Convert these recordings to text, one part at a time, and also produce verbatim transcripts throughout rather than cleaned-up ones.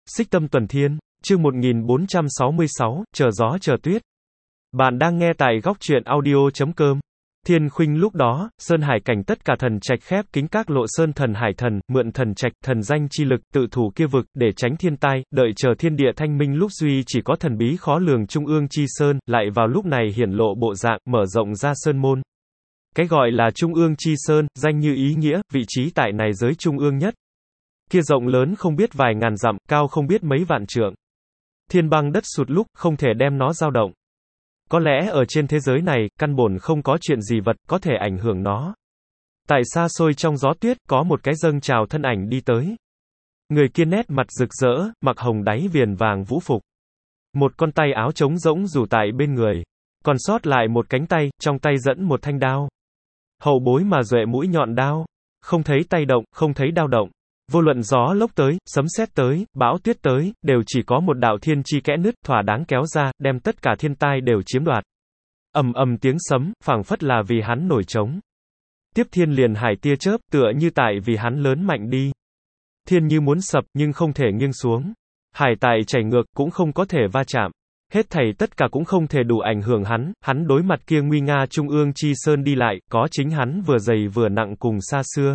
Xích Tâm Tuần Thiên, chương một nghìn bốn trăm sáu mươi sáu, chờ gió chờ tuyết. Bạn đang nghe tại góc truyện audio chấm com. Thiên Khuynh lúc đó, Sơn Hải cảnh tất cả thần trạch khép kính các lộ sơn thần hải thần, mượn thần trạch, thần danh chi lực, tự thủ kia vực, để tránh thiên tai, đợi chờ thiên địa thanh minh lúc duy chỉ có thần bí khó lường Trung ương chi sơn, lại vào lúc này hiển lộ bộ dạng, mở rộng ra sơn môn. Cái gọi là Trung ương chi sơn, danh như ý nghĩa, vị trí tại này giới trung ương nhất. Kia rộng lớn không biết vài ngàn dặm, cao không biết mấy vạn trượng. Thiên băng đất sụt lúc, không thể đem nó dao động. Có lẽ ở trên thế giới này, căn bổn không có chuyện gì vật, có thể ảnh hưởng nó. Tại xa xôi trong gió tuyết, có một cái dâng trào thân ảnh đi tới. Người kia nét mặt rực rỡ, mặc hồng đáy viền vàng vũ phục. Một con tay áo trống rỗng rủ tại bên người. Còn sót lại một cánh tay, trong tay dẫn một thanh đao. Hậu bối mà duệ mũi nhọn đao. Không thấy tay động, không thấy đao động. Vô luận gió lốc tới, sấm sét tới, bão tuyết tới, đều chỉ có một đạo thiên chi kẽ nứt, thỏa đáng kéo ra, đem tất cả thiên tai đều chiếm đoạt. Ầm ầm tiếng sấm, phảng phất là vì hắn nổi trống. Tiếp thiên liền hải tia chớp, tựa như tại vì hắn lớn mạnh đi. Thiên như muốn sập, nhưng không thể nghiêng xuống. Hải tại chảy ngược, cũng không có thể va chạm. Hết thảy tất cả cũng không thể đủ ảnh hưởng hắn, hắn đối mặt kia nguy nga trung ương chi sơn đi lại, có chính hắn vừa dày vừa nặng cùng xa xưa.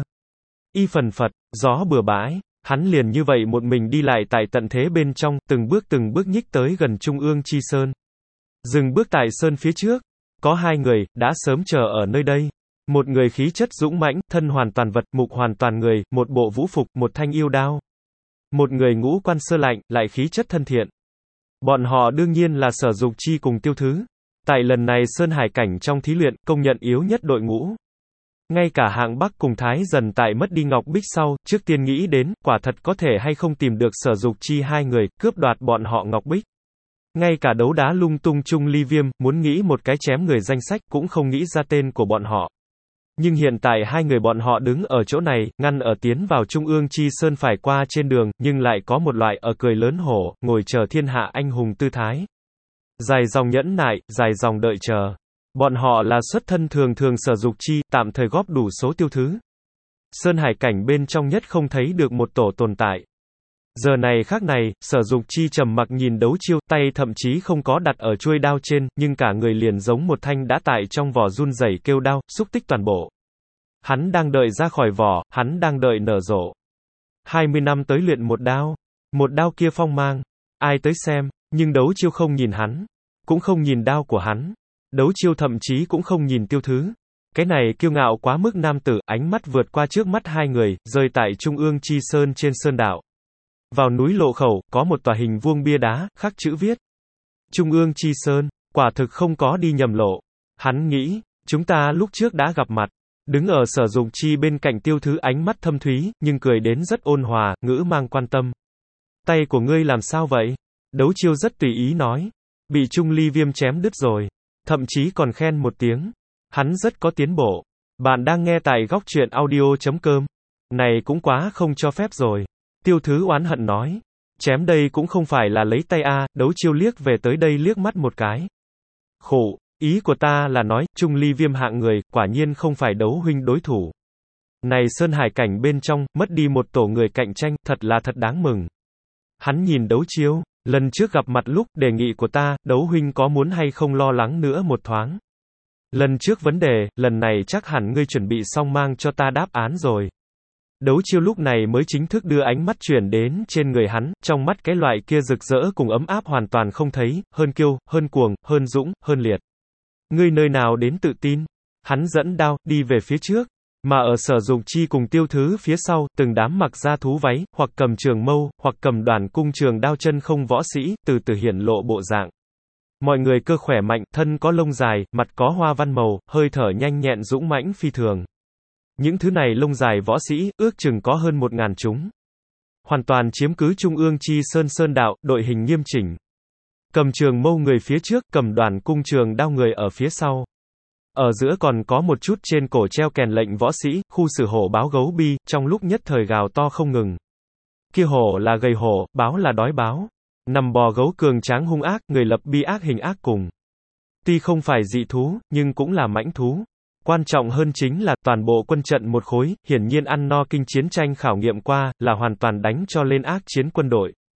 Y phần phật, gió bừa bãi, hắn liền như vậy một mình đi lại tại tận thế bên trong, từng bước từng bước nhích tới gần trung ương chi sơn. Dừng bước tại sơn phía trước, có hai người, đã sớm chờ ở nơi đây. Một người khí chất dũng mãnh, thân hoàn toàn vật, mục hoàn toàn người, một bộ vũ phục, một thanh yêu đao. Một người ngũ quan sơ lạnh, lại khí chất thân thiện. Bọn họ đương nhiên là Sở Dục Chi cùng Tiêu Thứ. Tại lần này Sơn Hải cảnh trong thí luyện, công nhận yếu nhất đội ngũ. Ngay cả Hạng Bắc cùng Thái Dần tại mất đi Ngọc Bích sau, trước tiên nghĩ đến, quả thật có thể hay không tìm được Sở Dục Chi hai người, cướp đoạt bọn họ Ngọc Bích. Ngay cả Đấu Đá Lung Tung Trung Ly Viêm, muốn nghĩ một cái chém người danh sách, cũng không nghĩ ra tên của bọn họ. Nhưng hiện tại hai người bọn họ đứng ở chỗ này, ngăn ở tiến vào Trung ương chi sơn phải qua trên đường, nhưng lại có một loại ở cười lớn hổ, ngồi chờ thiên hạ anh hùng tư thái. Dài dòng nhẫn nại, dài dòng đợi chờ. Bọn họ là xuất thân thường thường Sở Dục Chi, tạm thời góp đủ số Tiêu Thứ. Sơn Hải cảnh bên trong nhất không thấy được một tổ tồn tại. Giờ này khác này, Sở Dục Chi trầm mặc nhìn Đấu Chiêu, tay thậm chí không có đặt ở chuôi đao trên, nhưng cả người liền giống một thanh đã tại trong vỏ run rẩy kêu đao, xúc tích toàn bộ. Hắn đang đợi ra khỏi vỏ, hắn đang đợi nở rộ. hai mươi năm tới luyện một đao, một đao kia phong mang, ai tới xem, nhưng Đấu Chiêu không nhìn hắn, cũng không nhìn đao của hắn. Đấu Chiêu thậm chí cũng không nhìn Tiêu Thứ. Cái này kiêu ngạo quá mức nam tử, ánh mắt vượt qua trước mắt hai người, rơi tại Trung ương chi sơn trên sơn đạo. Vào núi lộ khẩu, có một tòa hình vuông bia đá, khắc chữ viết. Trung ương chi sơn, quả thực không có đi nhầm lộ. Hắn nghĩ, chúng ta lúc trước đã gặp mặt. Đứng ở Sở Dục Chi bên cạnh Tiêu Thứ ánh mắt thâm thúy, nhưng cười đến rất ôn hòa, ngữ mang quan tâm. Tay của ngươi làm sao vậy? Đấu Chiêu rất tùy ý nói. Bị Trung Ly Viêm chém đứt rồi. Thậm chí còn khen một tiếng. Hắn rất có tiến bộ. Bạn đang nghe tại góc truyện audio chấm com. Này cũng quá không cho phép rồi. Tiêu Thứ oán hận nói. Chém đây cũng không phải là lấy tay a. Đấu Chiêu liếc về tới đây liếc mắt một cái. Khổ, ý của ta là nói, Trung Ly Viêm hạng người, quả nhiên không phải Đấu huynh đối thủ. Này Sơn Hải cảnh bên trong, mất đi một tổ người cạnh tranh, thật là thật đáng mừng. Hắn nhìn Đấu Chiêu. Lần trước gặp mặt lúc, đề nghị của ta, Đấu huynh có muốn hay không lo lắng nữa một thoáng. Lần trước vấn đề, lần này chắc hẳn ngươi chuẩn bị xong mang cho ta đáp án rồi. Đấu Chiêu lúc này mới chính thức đưa ánh mắt chuyển đến trên người hắn, trong mắt cái loại kia rực rỡ cùng ấm áp hoàn toàn không thấy, hơn kiêu, hơn cuồng, hơn dũng, hơn liệt. Ngươi nơi nào đến tự tin? Hắn dẫn đao, đi về phía trước. Mà ở Sở Dục Chi cùng Tiêu Thứ phía sau, từng đám mặc ra thú váy, hoặc cầm trường mâu, hoặc cầm đoàn cung trường đao chân không võ sĩ, từ từ hiển lộ bộ dạng. Mọi người cơ khỏe mạnh, thân có lông dài, mặt có hoa văn màu, hơi thở nhanh nhẹn dũng mãnh phi thường. Những thứ này lông dài võ sĩ, ước chừng có hơn một ngàn chúng. Hoàn toàn chiếm cứ Trung ương chi sơn sơn đạo, đội hình nghiêm chỉnh. Cầm trường mâu người phía trước, cầm đoàn cung trường đao người ở phía sau. Ở giữa còn có một chút trên cổ treo kèn lệnh võ sĩ, khu xử hổ báo gấu bi, trong lúc nhất thời gào to không ngừng. Kia hổ là gầy hổ, báo là đói báo. Nằm bò gấu cường tráng hung ác, người lập bi ác hình ác cùng. Tuy không phải dị thú, nhưng cũng là mãnh thú. Quan trọng hơn chính là, toàn bộ quân trận một khối, hiển nhiên ăn no kinh chiến tranh khảo nghiệm qua, là hoàn toàn đánh cho lên ác chiến quân đội.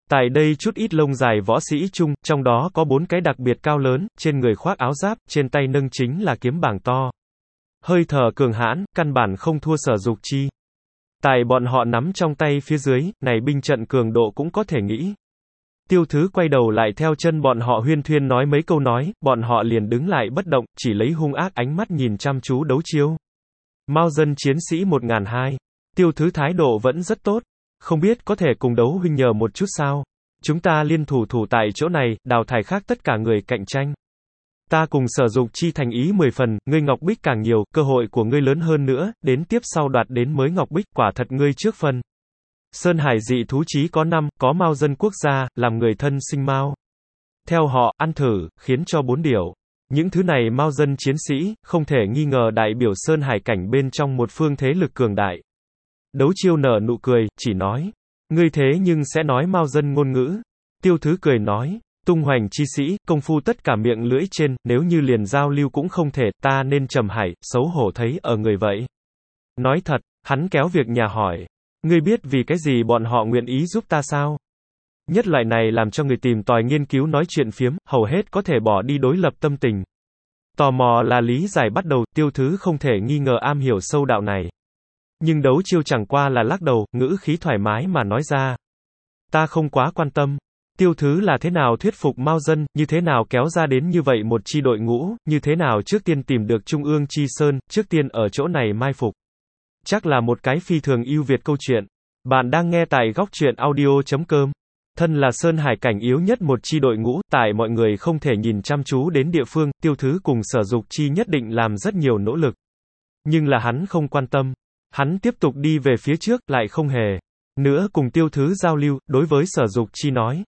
Tại đây chút ít lông dài võ sĩ chung, trong đó có bốn cái đặc biệt cao lớn, trên người khoác áo giáp, trên tay nâng chính là kiếm bảng to. Hơi thở cường hãn, căn bản không thua Sở Dục Chi. Tại bọn họ nắm trong tay phía dưới, này binh trận cường độ cũng có thể nghĩ. Tiêu Thứ quay đầu lại theo chân bọn họ huyên thuyên nói mấy câu nói, bọn họ liền đứng lại bất động, chỉ lấy hung ác ánh mắt nhìn chăm chú đấu chiêu. Mao dân chiến sĩ một nghìn hai. Tiêu Thứ thái độ vẫn rất tốt. Không biết có thể cùng đấu huynh nhờ một chút sao? Chúng ta liên thủ thủ tại chỗ này, đào thải khác tất cả người cạnh tranh. Ta cùng Sở Dục Chi thành ý mười phần, ngươi ngọc bích càng nhiều, cơ hội của ngươi lớn hơn nữa, đến tiếp sau đoạt đến mới ngọc bích, quả thật ngươi trước phân. Sơn Hải dị thú chí có năm, có Mao dân quốc gia, làm người thân sinh Mao. Theo họ, ăn thử, khiến cho bốn điều. Những thứ này Mao dân chiến sĩ, không thể nghi ngờ đại biểu Sơn Hải cảnh bên trong một phương thế lực cường đại. Đấu chiêu nở nụ cười, chỉ nói. Ngươi thế nhưng sẽ nói Mao dân ngôn ngữ. Tiêu Thứ cười nói. Tung hoành chi sĩ, công phu tất cả miệng lưỡi trên, nếu như liền giao lưu cũng không thể, ta nên trầm hải, xấu hổ thấy ở người vậy. Nói thật, hắn kéo việc nhà hỏi. Ngươi biết vì cái gì bọn họ nguyện ý giúp ta sao? Nhất loại này làm cho người tìm tòi nghiên cứu nói chuyện phiếm, hầu hết có thể bỏ đi đối lập tâm tình. Tò mò là lý giải bắt đầu, Tiêu Thứ không thể nghi ngờ am hiểu sâu đạo này. Nhưng đấu chiêu chẳng qua là lắc đầu, ngữ khí thoải mái mà nói ra. Ta không quá quan tâm. Tiêu Thứ là thế nào thuyết phục Mao dân, như thế nào kéo ra đến như vậy một chi đội ngũ, như thế nào trước tiên tìm được Trung ương Chi Sơn, trước tiên ở chỗ này mai phục. Chắc là một cái phi thường ưu việt câu chuyện. Bạn đang nghe tại góc truyện audio chấm com. Thân là Sơn Hải cảnh yếu nhất một chi đội ngũ, tại mọi người không thể nhìn chăm chú đến địa phương, Tiêu Thứ cùng Sở Dục Chi nhất định làm rất nhiều nỗ lực. Nhưng là hắn không quan tâm. Hắn tiếp tục đi về phía trước, lại không hề nữa cùng Tiêu Thứ giao lưu, đối với Sở Dục Chi nói.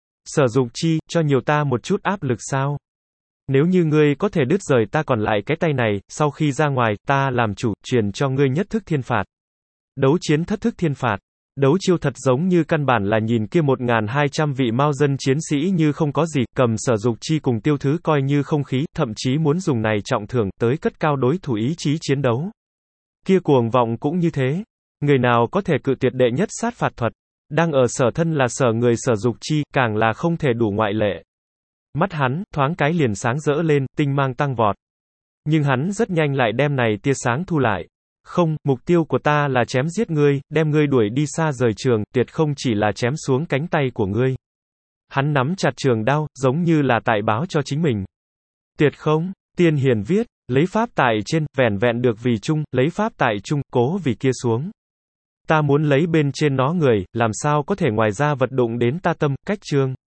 Sở Dục Chi, cho nhiều ta một chút áp lực sao? Nếu như ngươi có thể đứt rời ta còn lại cái tay này, sau khi ra ngoài, ta làm chủ, truyền cho ngươi nhất thức thiên phạt. Đấu chiến thất thức thiên phạt. Đấu chiêu thật giống như căn bản là nhìn kia một nghìn hai trăm vị Mao dân chiến sĩ như không có gì, cầm Sở Dục Chi cùng Tiêu Thứ coi như không khí, thậm chí muốn dùng này trọng thưởng, tới cất cao đối thủ ý chí chiến đấu. Kia cuồng vọng cũng như thế. Người nào có thể cự tuyệt đệ nhất sát phạt thuật. Đang ở sở thân là sở người Sở Dục Chi, càng là không thể đủ ngoại lệ. Mắt hắn, thoáng cái liền sáng rỡ lên, tinh mang tăng vọt. Nhưng hắn rất nhanh lại đem này tia sáng thu lại. Không, mục tiêu của ta là chém giết ngươi, đem ngươi đuổi đi xa rời trường, tuyệt không chỉ là chém xuống cánh tay của ngươi. Hắn nắm chặt trường đao, giống như là tại báo cho chính mình. Tuyệt không, Tiên Hiền viết, lấy pháp tại trên, vẻn vẹn được vì chung, lấy pháp tại chung, cố vì kia xuống. Ta muốn lấy bên trên nó người, làm sao có thể ngoài ra vật đụng đến ta tâm, cách chương.